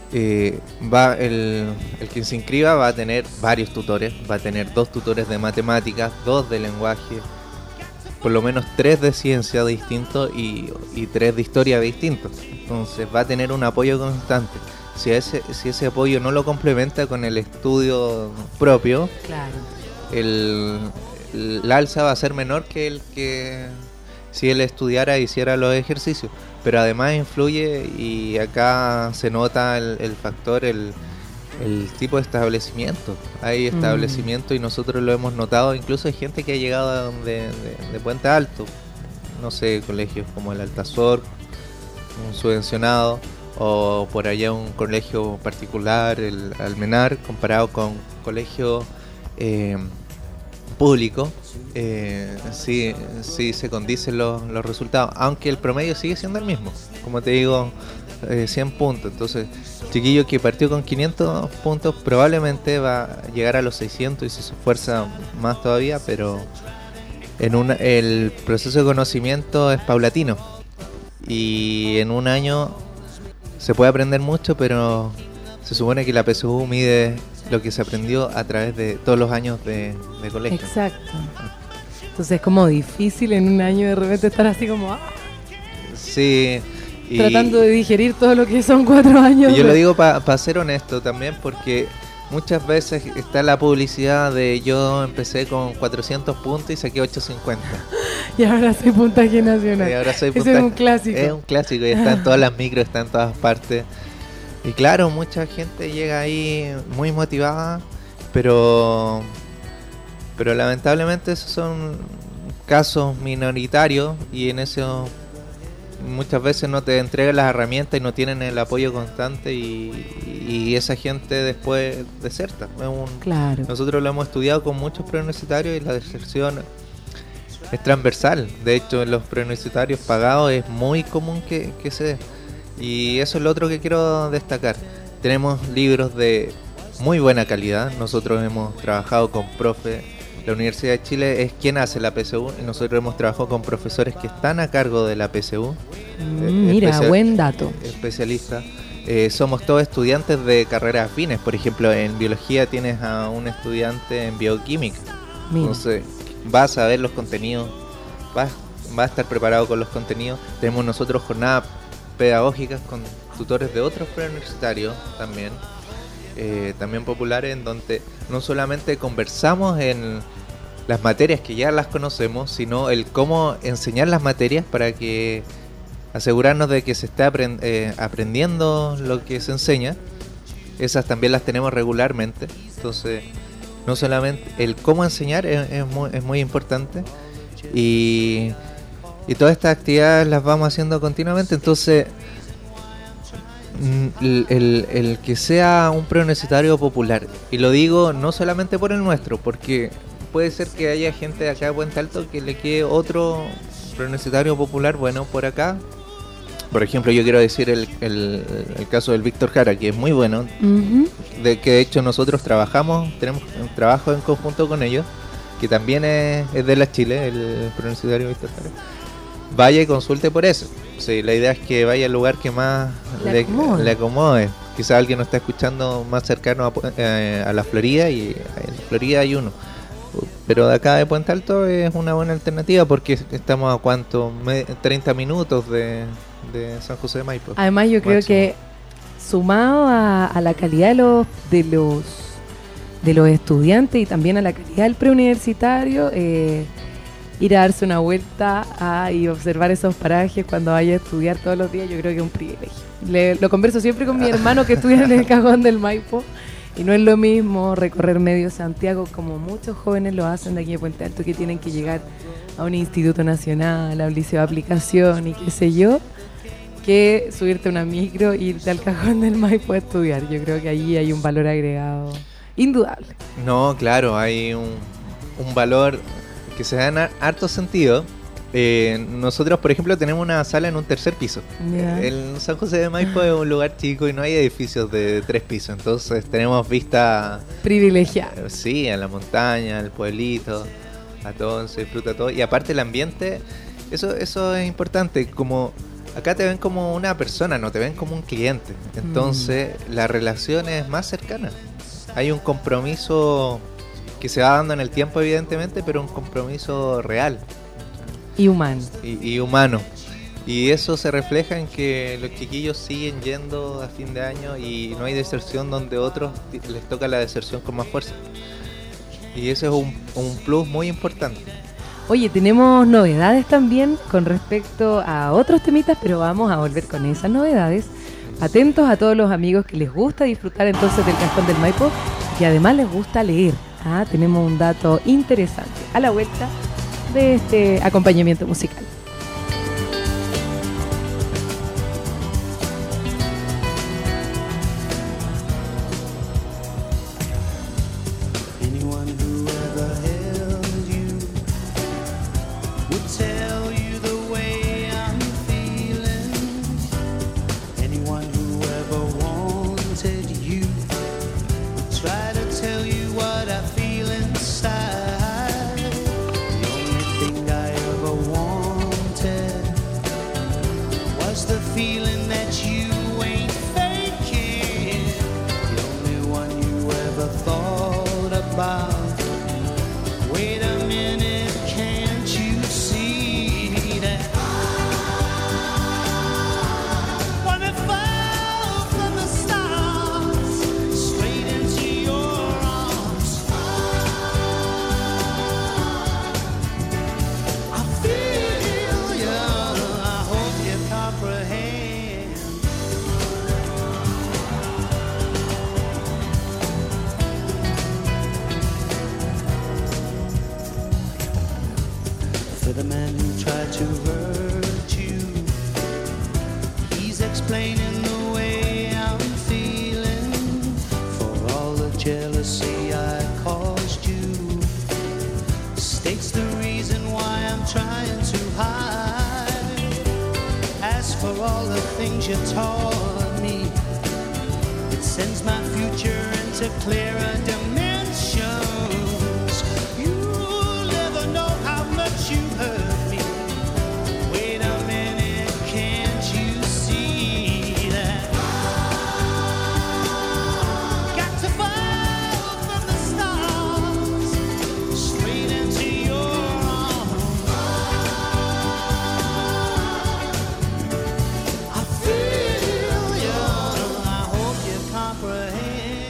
va el que se inscriba va a tener varios tutores, va a tener 2 tutores de matemáticas, 2 de lenguaje, por lo menos 3 de ciencia distintos y 3 de historia distintos. Entonces va a tener un apoyo constante. Si ese apoyo no lo complementa con el estudio propio, Claro. el alza va a ser menor que el que si él estudiara e hiciera los ejercicios. Pero además influye, y acá se nota el factor, el tipo de establecimiento. Hay establecimientos y nosotros lo hemos notado, incluso hay gente que ha llegado de Puente Alto, no sé, colegios como el Altazor, un subvencionado, o por allá un colegio particular, el Almenar, comparado con colegio público, sí se condicen los resultados, aunque el promedio sigue siendo el mismo, como te digo, 100 puntos. Entonces, el chiquillo que partió con 500 puntos probablemente va a llegar a los 600 y si se esfuerza más todavía, pero el proceso de conocimiento es paulatino y en un año se puede aprender mucho, pero se supone que la PSU mide lo que se aprendió a través de todos los años de colegio. Exacto. Entonces es como difícil en un año de repente estar así como Sí. Y tratando de digerir todo lo que son 4 años. yo de- lo digo para ser honesto también, porque muchas veces está la publicidad de yo empecé con 400 puntos y saqué 850. Y ahora soy puntaje nacional. Y ahora soy Ese es puntaje- un clásico. Es un clásico y está en todas las micros, está en todas partes. Y claro, mucha gente llega ahí muy motivada, pero lamentablemente esos son casos minoritarios y en eso muchas veces no te entregan las herramientas y no tienen el apoyo constante y esa gente después deserta. Es un, Claro. nosotros lo hemos estudiado con muchos preuniversitarios y la deserción es transversal. De hecho, en los preuniversitarios pagados es muy común que se dé. Y eso es lo otro que quiero destacar. Tenemos libros de muy buena calidad. Nosotros hemos trabajado con profes. La Universidad de Chile es quien hace la PSU y nosotros hemos trabajado con profesores que están a cargo de la PSU. Mira, especial- buen dato. Especialistas. Somos todos estudiantes de carreras afines. Por ejemplo, en biología tienes a un estudiante en bioquímica. Mira. Entonces, vas a ver los contenidos, vas a estar preparado con los contenidos. Tenemos nosotros jornadas pedagógicas con tutores de otros preuniversitarios también, también populares, en donde no solamente conversamos en las materias que ya las conocemos, sino el cómo enseñar las materias para que asegurarnos de que se está aprendiendo lo que se enseña. Esas también las tenemos regularmente. Entonces, no solamente el cómo enseñar es muy importante. Y todas estas actividades las vamos haciendo continuamente. Entonces, el que sea un preuniversitario popular, y lo digo no solamente por el nuestro, porque puede ser que haya gente de acá de Puente Alto que le quede otro preuniversitario popular bueno por acá. Por ejemplo, yo quiero decir el caso del Víctor Jara, que es muy bueno, Ujú. de que de hecho nosotros tenemos un trabajo en conjunto con ellos, que también es de la Chile, el preuniversitario Víctor Jara. Vaya y consulte por eso. Sí, la idea es que vaya al lugar que más Le acomode. Quizá alguien nos está escuchando más cercano a la Florida, y en Florida hay uno. Pero de acá de Puente Alto es una buena alternativa porque estamos a cuánto, 30 minutos de San José de Maipo. Además, yo creo Máximo. que sumado a la calidad de los estudiantes y también a la calidad del preuniversitario, ir a darse una vuelta y observar esos parajes cuando vaya a estudiar todos los días, yo creo que es un privilegio. Lo converso siempre con mi hermano que estudia en el Cajón del Maipo, y no es lo mismo recorrer medio Santiago como muchos jóvenes lo hacen de aquí de Puente Alto, que tienen que llegar a un instituto nacional, a un liceo de aplicación y qué sé yo, que subirte a una micro e irte al Cajón del Maipo a estudiar. Yo creo que allí hay un valor agregado indudable. No, claro, hay un valor que se da en harto sentido. Nosotros, por ejemplo, tenemos una sala en un tercer piso. Ya. El San José de Maipo es un lugar chico y no hay edificios de 3 pisos. Entonces tenemos vista, Privilegiado. sí, a la montaña, al pueblito, a todo, se disfruta todo. Y aparte el ambiente, eso es importante. Como Acá te ven como una persona, no te ven como un cliente. Entonces la relación es más cercana. Hay un compromiso que se va dando en el tiempo, evidentemente, pero un compromiso real Y humano. y humano. Y eso se refleja en que los chiquillos siguen yendo a fin de año y no hay deserción donde otros les toca la deserción con más fuerza. Y eso es un plus muy importante. Oye, tenemos novedades también con respecto a otros temitas, pero vamos a volver con esas novedades. Atentos a todos los amigos que les gusta disfrutar entonces del Cajón del Maipo y además les gusta leer. Tenemos un dato interesante a la vuelta de este acompañamiento musical. Anyone who ever held you would tell you the way I'm feeling. Anyone who ever wanted you would try to tell you what I feel inside. The only thing I ever wanted was the feeling that you ain't faking. The only one you ever thought about. Wait a minute, can't you see that? When it fell from the stars, straight into your arms, I feel you. I hope you comprehend. For the man who tried to hurt you, he's explaining the way I'm feeling. For all the jealousy I caused you, states the reason why I'm trying to hide. As for all the things you taught me, it sends my future into clearer dimensions. You'll never know how much you hurt me. Wait a minute, can't you see that? Got to fall from the stars, straight into your arms. I feel you. I hope you comprehend.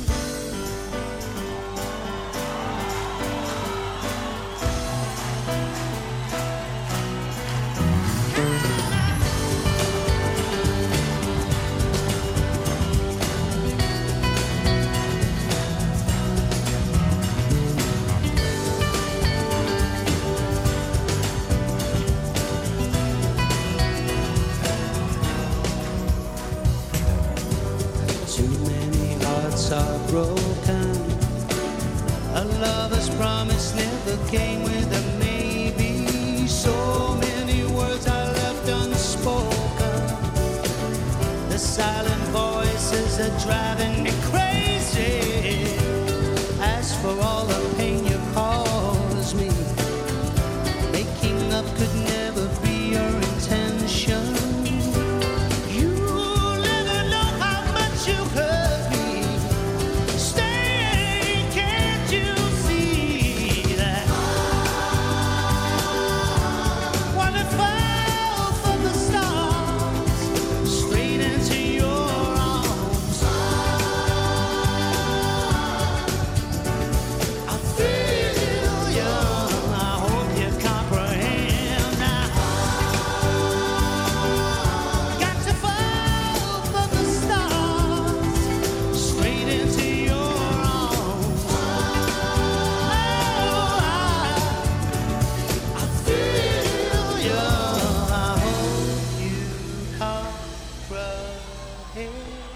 Too many hearts are broken. A lover's promise never came with a maybe. So many words are left unspoken. The silent voices are driving me crazy. As for all the pain you caused me, making up could never be your intention. You'll never know how much you hurt me. Stay, can't you see that? When it fell from the stars, straight into your arms, I feel you. I hope you comprehend now. Got to fall from the stars, straight into your arms. I feel you. I hope you comprehend.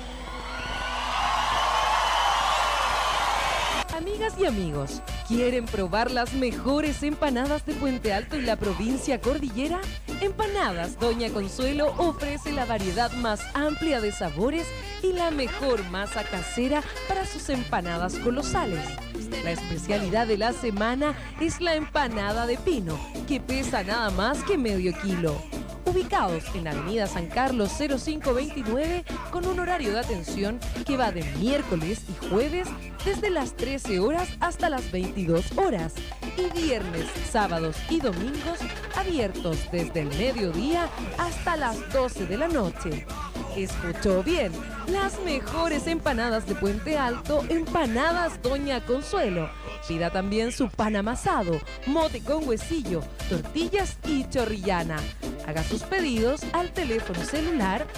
Amigas y amigos, ¿quieren probar las mejores empanadas de Puente Alto y la provincia Cordillera? Empanadas Doña Consuelo ofrece la variedad más amplia de sabores y la mejor masa casera para sus empanadas colosales. La especialidad de la semana es la empanada de pino, que pesa nada más que medio kilo. ubicados en Avenida San Carlos 0529, con un horario de atención que va de miércoles y jueves desde las 13 horas hasta las 22 horas y viernes, sábados y domingos abiertos desde el mediodía hasta las 12 de la noche. Escuchó bien, las mejores empanadas de Puente Alto, Empanadas Doña Consuelo. Pida también su pan amasado, mote con huesillo, tortillas y chorrillana. Haga sus pedidos al teléfono celular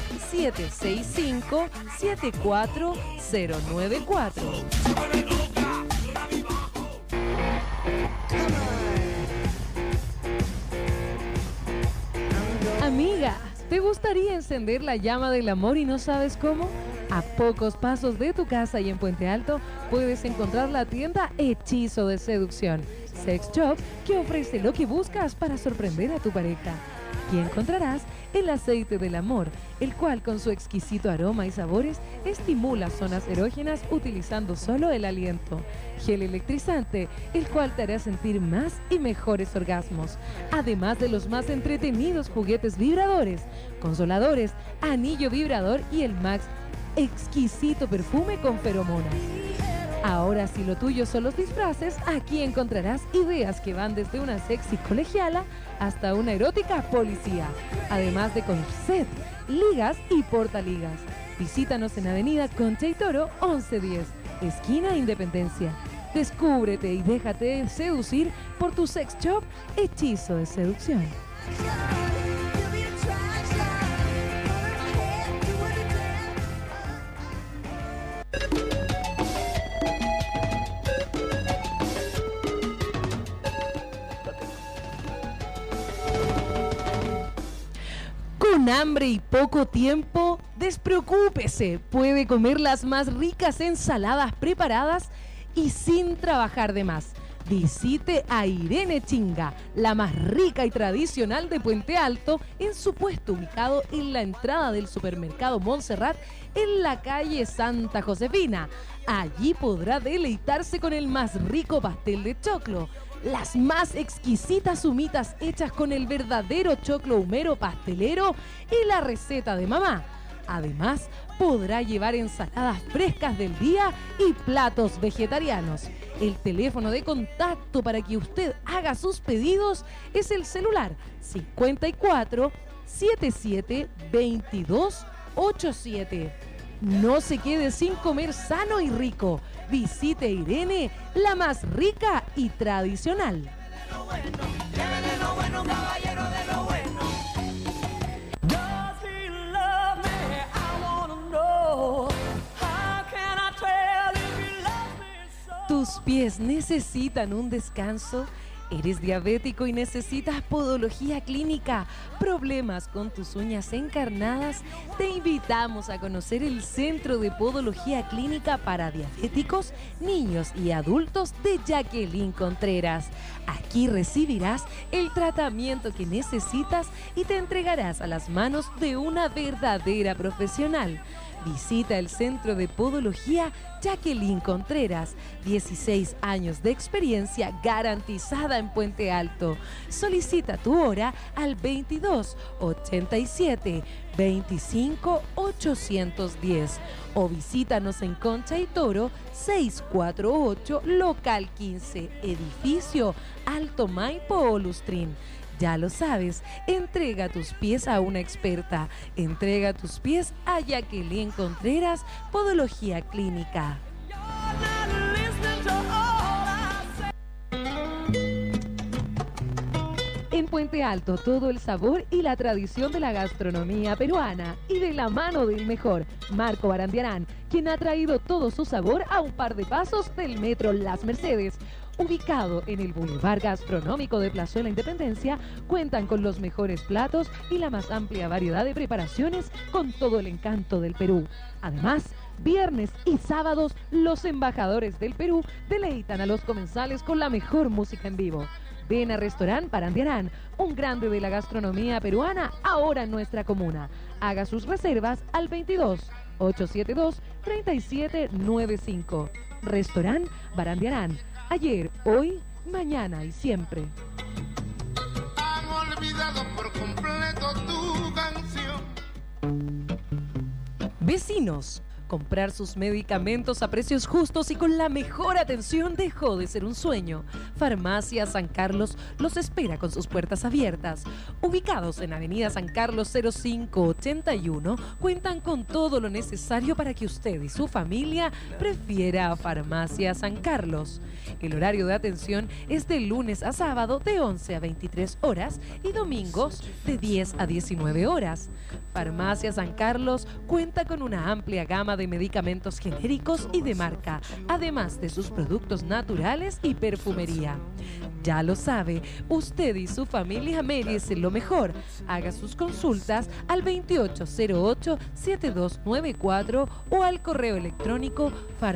765-74094. Amiga, ¿te gustaría encender la llama del amor y no sabes cómo? A pocos pasos de tu casa y en Puente Alto puedes encontrar la tienda Hechizo de Seducción, sex shop que ofrece lo que buscas para sorprender a tu pareja. Y encontrarás el aceite del amor, el cual con su exquisito aroma y sabores estimula zonas erógenas utilizando solo el aliento. Gel electrizante, el cual te hará sentir más y mejores orgasmos. Además de los más entretenidos juguetes vibradores, consoladores, anillo vibrador y el más exquisito perfume con feromonas. Ahora, si lo tuyo son los disfraces, aquí encontrarás ideas que van desde una sexy colegiala hasta una erótica policía, además de corset, ligas y portaligas. Visítanos en Avenida Concha y Toro 1110, esquina Independencia. Descúbrete y déjate seducir por tu sex shop Hechizo de Seducción. ¿Con hambre y poco tiempo? Despreocúpese, puede comer las más ricas ensaladas preparadas y sin trabajar de más. Visite a Irene Chinga, la más rica y tradicional de Puente Alto, en su puesto ubicado en la entrada del supermercado Montserrat, en la calle Santa Josefina. Allí podrá deleitarse con el más rico pastel de choclo, las más exquisitas humitas hechas con el verdadero choclo humero pastelero y la receta de mamá. Además, podrá llevar ensaladas frescas del día y platos vegetarianos. El teléfono de contacto para que usted haga sus pedidos es el celular 54 77 22 87. No se quede sin comer sano y rico. Visite Irene, la más rica y tradicional. Does he love me? I wanna know. How can I tell if he loves me so? ¿Tus pies necesitan un descanso? ¿Eres diabético y necesitas podología clínica? ¿Problemas con tus uñas encarnadas? Te invitamos a conocer el Centro de Podología Clínica para Diabéticos, Niños y Adultos de Jacqueline Contreras. Aquí recibirás el tratamiento que necesitas y te entregarás a las manos de una verdadera profesional. Visita el Centro de Podología Jacqueline Contreras, 16 años de experiencia garantizada en Puente Alto. Solicita tu hora al 22 87 25 810 o visítanos en Concha y Toro 648, local 15, edificio Alto Maipo Olustrín. Ya lo sabes, entrega tus pies a una experta. Entrega tus pies a Jacqueline Contreras, Podología Clínica. En Puente Alto, todo el sabor y la tradición de la gastronomía peruana y de la mano del mejor, Marco Barandiarán, quien ha traído todo su sabor a un par de pasos del metro Las Mercedes. Ubicado en el Boulevard Gastronómico de Plazuela Independencia, cuentan con los mejores platos y la más amplia variedad de preparaciones con todo el encanto del Perú. Además, viernes y sábados, los embajadores del Perú deleitan a los comensales con la mejor música en vivo. Ven a Restaurant Barandiarán, un grande de la gastronomía peruana, ahora en nuestra comuna. Haga sus reservas al 22 872 3795. Restaurant Barandiarán. Ayer, hoy, mañana y siempre. I'm gonna olvidado por completo tu canción. Vecinos, comprar sus medicamentos a precios justos y con la mejor atención dejó de ser un sueño. Farmacia San Carlos los espera con sus puertas abiertas. Ubicados en Avenida San Carlos 0581, cuentan con todo lo necesario para que usted y su familia prefiera a Farmacia San Carlos. El horario de atención es de lunes a sábado de 11 a 23 horas y domingos de 10 a 19 horas. Farmacia San Carlos cuenta con una amplia gama de medicamentos genéricos y de marca, además de sus productos naturales y perfumería. Ya lo sabe, usted y su familia merecen lo mejor. Haga sus consultas al 2808-7294 o al correo electrónico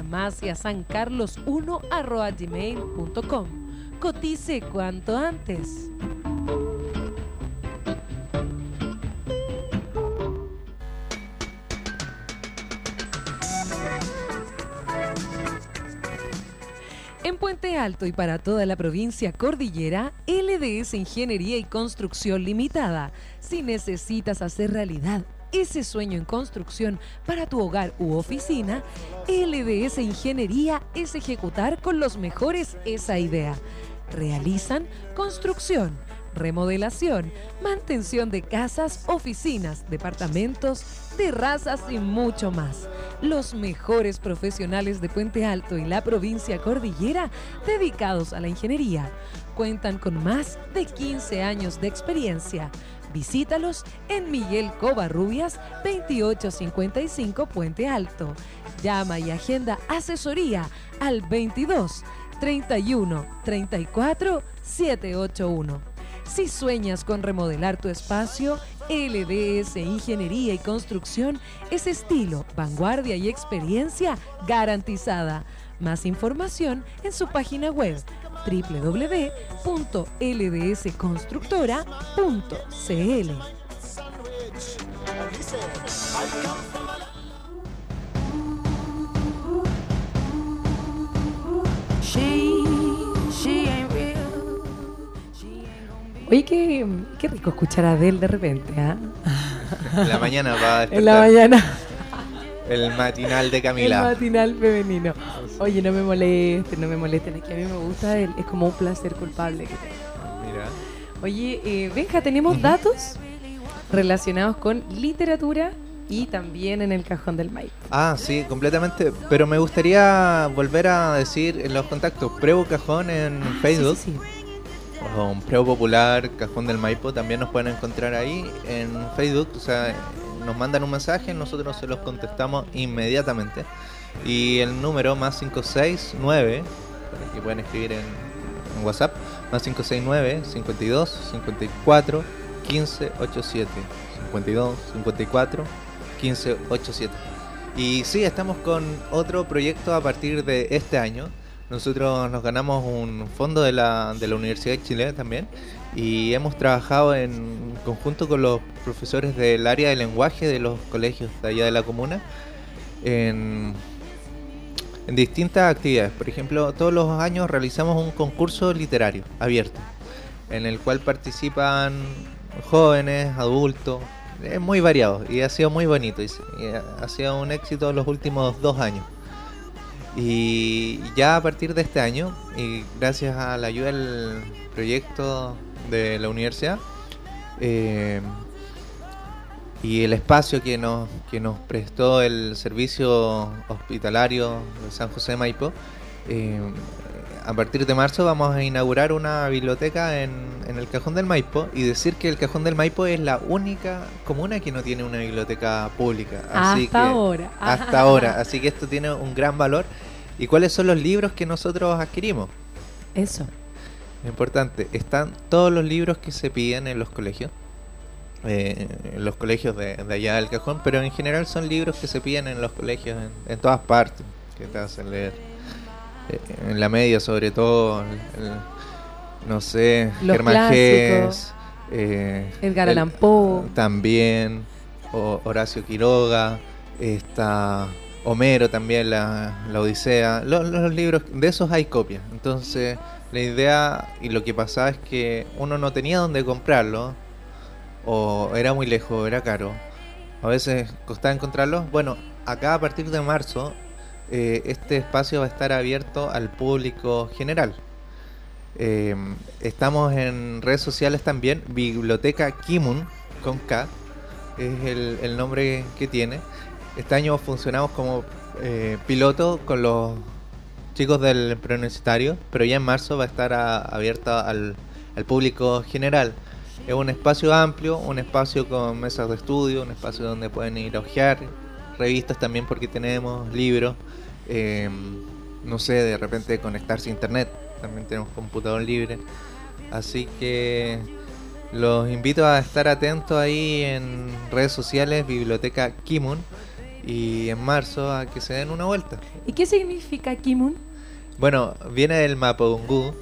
farmaciasancarlos1@gmail.com. Cotice cuanto antes. En Puente Alto y para toda la provincia cordillera, LDS Ingeniería y Construcción Limitada. Si necesitas hacer realidad ese sueño en construcción para tu hogar u oficina, LDS Ingeniería es ejecutar con los mejores esa idea. Realizan construcción, remodelación, mantención de casas, oficinas, departamentos, terrazas y mucho más. Los mejores profesionales de Puente Alto y la provincia cordillera dedicados a la ingeniería. Cuentan con más de 15 años de experiencia. Visítalos en Miguel Covarrubias 2855 Puente Alto. Llama y agenda asesoría al 22 31 34 781. Si sueñas con remodelar tu espacio, LDS Ingeniería y Construcción es estilo, vanguardia y experiencia garantizada. Más información en su página web www.ldsconstructora.cl. Oye, qué rico escuchar a Adele de repente, ¿ah? En la mañana va a despertar. En la mañana. El matinal de Camila. El matinal femenino. Oye, no me molesten, es que a mí me gusta Adele, es como un placer culpable que tengo. Mira. Oye, Benja, tenemos datos relacionados con literatura y también en el Cajón del Maipo. Ah, sí, completamente. Pero me gustaría volver a decir en los contactos, Prevo Cajón en Facebook. Sí. O Prevo Popular, Cajón del Maipo, también nos pueden encontrar ahí en Facebook. O sea, nos mandan un mensaje, nosotros se los contestamos inmediatamente. Y el número más 569, que pueden escribir en WhatsApp, más 569 52 54 15 87. 52 54 15 87. Y sí, estamos con otro proyecto a partir de este año. Nosotros nos ganamos un fondo de la Universidad de Chile también y hemos trabajado en conjunto con los profesores del área de lenguaje de los colegios de allá de la comuna en distintas actividades. Por ejemplo, todos los años realizamos un concurso literario abierto en el cual participan jóvenes, adultos, es muy variado y ha sido muy bonito y ha sido un éxito los últimos 2 años. Y ya a partir de este año, y gracias a la ayuda del proyecto de la universidad y el espacio que nos prestó el servicio hospitalario de San José de Maipo, a partir de marzo vamos a inaugurar una biblioteca en el Cajón del Maipo y decir que el Cajón del Maipo es la única comuna que no tiene una biblioteca pública. Hasta ahora. Así que esto tiene un gran valor. ¿Y cuáles son los libros que nosotros adquirimos? Eso. Importante, están todos los libros que se piden en los colegios. En los colegios de allá del Cajón, pero en general son libros que se piden en los colegios en todas partes, que te hacen leer. En la media sobre todo, no sé, Los Germán clásicos. Gess, Edgar Allan Poe. también, Horacio Quiroga, está Homero también, la Odisea, los libros, de esos hay copias, entonces La idea y lo que pasaba es que uno no tenía dónde comprarlo, o era muy lejos, o era caro. A veces costaba encontrarlo. Bueno, acá a partir de marzo, este espacio va a estar abierto al público general. Estamos en redes sociales también, Biblioteca Kimun, con K, es el nombre que tiene. Este año funcionamos como piloto con los chicos del preuniversitario, pero ya en marzo va a estar abierta al público general. Es un espacio amplio, un espacio con mesas de estudio, un espacio donde pueden ir a hojear, revistas también porque tenemos libros, no sé, de repente conectarse a internet, también tenemos computador libre, así que los invito a estar atentos ahí en redes sociales, Biblioteca Kimun, y en marzo a que se den una vuelta. ¿Y qué significa Kimun? Bueno, viene del mapudungún,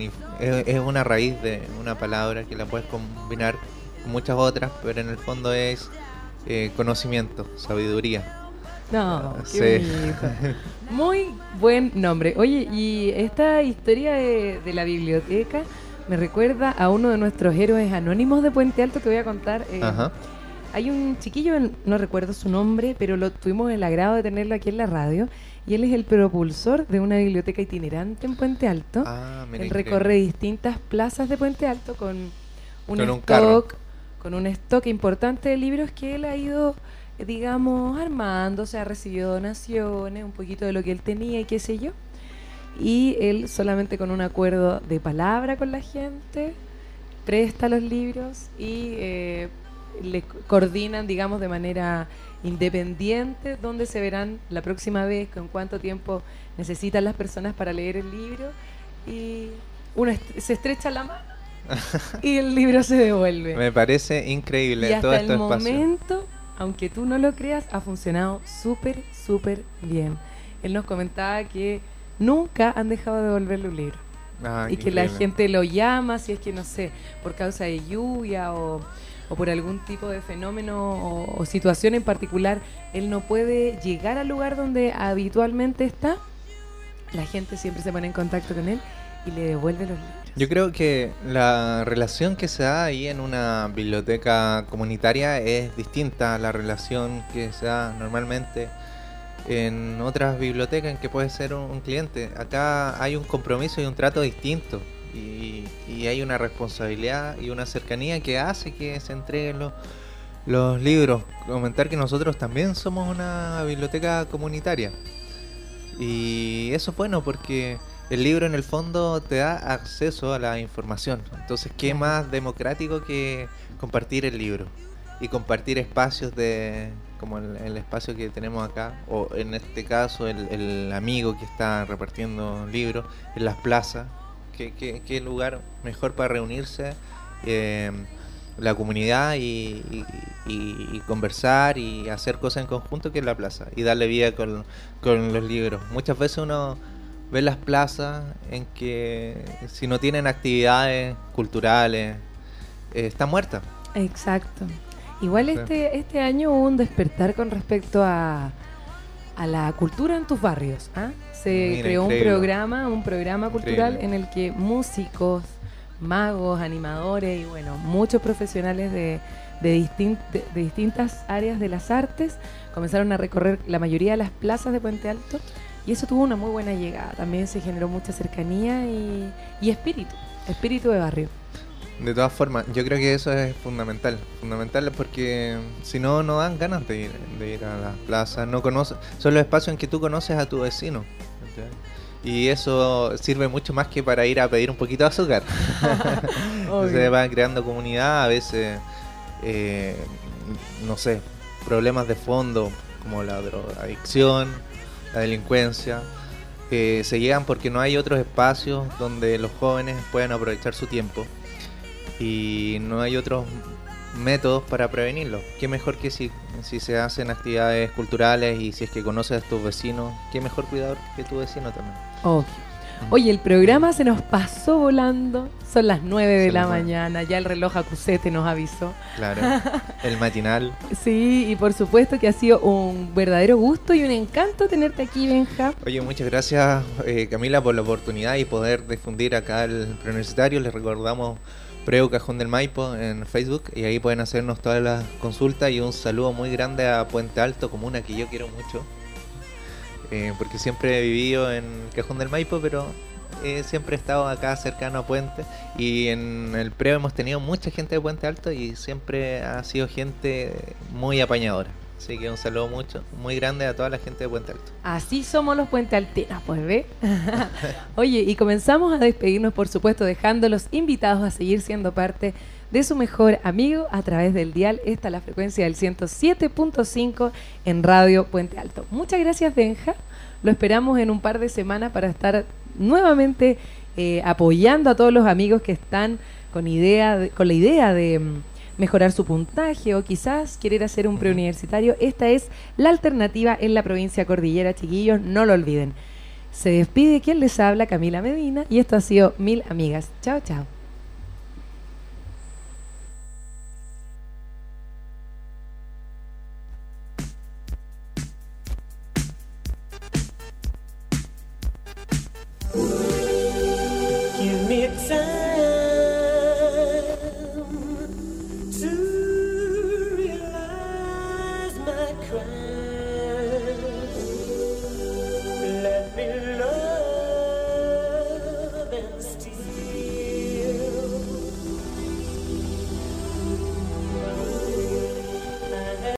es una raíz de una palabra que la puedes combinar con muchas otras, pero en el fondo es conocimiento, sabiduría. No, Sí. qué bonito. Muy buen nombre. Oye, y esta historia de la biblioteca me recuerda a uno de nuestros héroes anónimos de Puente Alto que voy a contar. Ajá. Hay un chiquillo, no recuerdo su nombre, pero tuvimos el agrado de tenerlo aquí en la radio. Y él es el propulsor de una biblioteca itinerante en Puente Alto. Ah, mira, Él increíble. recorre distintas plazas de Puente Alto con Con un carro. con un stock importante de libros que él ha ido, digamos, armando. O sea, ha recibido donaciones, un poquito de lo que él tenía y qué sé yo. Y él solamente con un acuerdo de palabra con la gente presta los libros y le coordinan, digamos, de manera independiente dónde se verán la próxima vez, con cuánto tiempo necesitan las personas para leer el libro, y uno se estrecha la mano y el libro se devuelve. Me parece increíble Y todo hasta este el espacio. momento, aunque tú no lo creas, ha funcionado súper, súper bien. Él nos comentaba que nunca han dejado de devolverle un libro. Ah, Y qué que la increíble. gente lo llama, si es que, no sé, por causa de lluvia o por algún tipo de fenómeno o situación en particular, él no puede llegar al lugar donde habitualmente está. La gente siempre se pone en contacto con él y le devuelve los libros. Yo creo que la relación que se da ahí en una biblioteca comunitaria es distinta a la relación que se da normalmente en otras bibliotecas en que puede ser un cliente. Acá hay un compromiso y un trato distinto, y hay una responsabilidad y una cercanía que hace que se entreguen los libros. Comentar que nosotros también somos una biblioteca comunitaria, y eso es bueno porque el libro en el fondo te da acceso a la información. Entonces, ¿qué más democrático que compartir el libro? Y compartir espacios como el espacio que tenemos acá, o en este caso el amigo que está repartiendo libros en las plazas. ¿Qué lugar mejor para reunirse la comunidad y conversar y hacer cosas en conjunto que en la plaza, y darle vida con los libros? Muchas veces uno ve las plazas en que si no tienen actividades culturales están muertas. Exacto. Igual Sí. este año hubo un despertar con respecto a la cultura en tus barrios. ¿Ah? Se Mira, creó increíble. un programa cultural Increíble. en el que músicos, magos, animadores y bueno, muchos profesionales de distintas áreas de las artes comenzaron a recorrer la mayoría de las plazas de Puente Alto, y eso tuvo una muy buena llegada. También se generó mucha cercanía y espíritu de barrio. De todas formas, yo creo que eso es fundamental porque si no, no dan ganas de ir a las plazas. No conoces, son los espacios en que tú conoces a tu vecino, ¿cachai? Y eso sirve mucho más que para ir a pedir un poquito de azúcar. Se van creando comunidad, a veces, no sé, problemas de fondo como la drogadicción, la delincuencia, se llegan porque no hay otros espacios donde los jóvenes puedan aprovechar su tiempo. Y no hay otros métodos para prevenirlo. Qué mejor que si se hacen actividades culturales, y si es que conoces a tus vecinos, qué mejor cuidador que tu vecino también. Obvio. Oye, el programa se nos pasó volando. Son las 9 de Se la nos fue. mañana. Ya el reloj acusete nos avisó. Claro, el matinal. Sí, y por supuesto que ha sido un verdadero gusto y un encanto tenerte aquí, Benja. Oye, muchas gracias Camila por la oportunidad y poder difundir acá el preuniversitario. Les recordamos Preu Cajón del Maipo en Facebook y ahí pueden hacernos todas las consultas y un saludo muy grande a Puente Alto, comuna que yo quiero mucho. Porque siempre he vivido en Cajón del Maipo, pero siempre he estado acá cercano a Puente. Y en el Preu hemos tenido mucha gente de Puente Alto y siempre ha sido gente muy apañadora. Así que un saludo muy grande a toda la gente de Puente Alto. Así somos los puentealtinos, pues ve. Oye, y comenzamos a despedirnos, por supuesto, dejándolos invitados a seguir siendo parte de su mejor amigo a través del dial. Esta es la frecuencia del 107.5 en Radio Puente Alto. Muchas gracias, Benja. Lo esperamos en un par de semanas para estar nuevamente apoyando a todos los amigos que están con la idea de mejorar su puntaje o quizás querer hacer un preuniversitario. Esta es la alternativa en la provincia Cordillera, chiquillos, no lo olviden. Se despide quien les habla, Camila Medina, y esto ha sido Mil Amigas. Chao, chao. Give me time to realize my crime.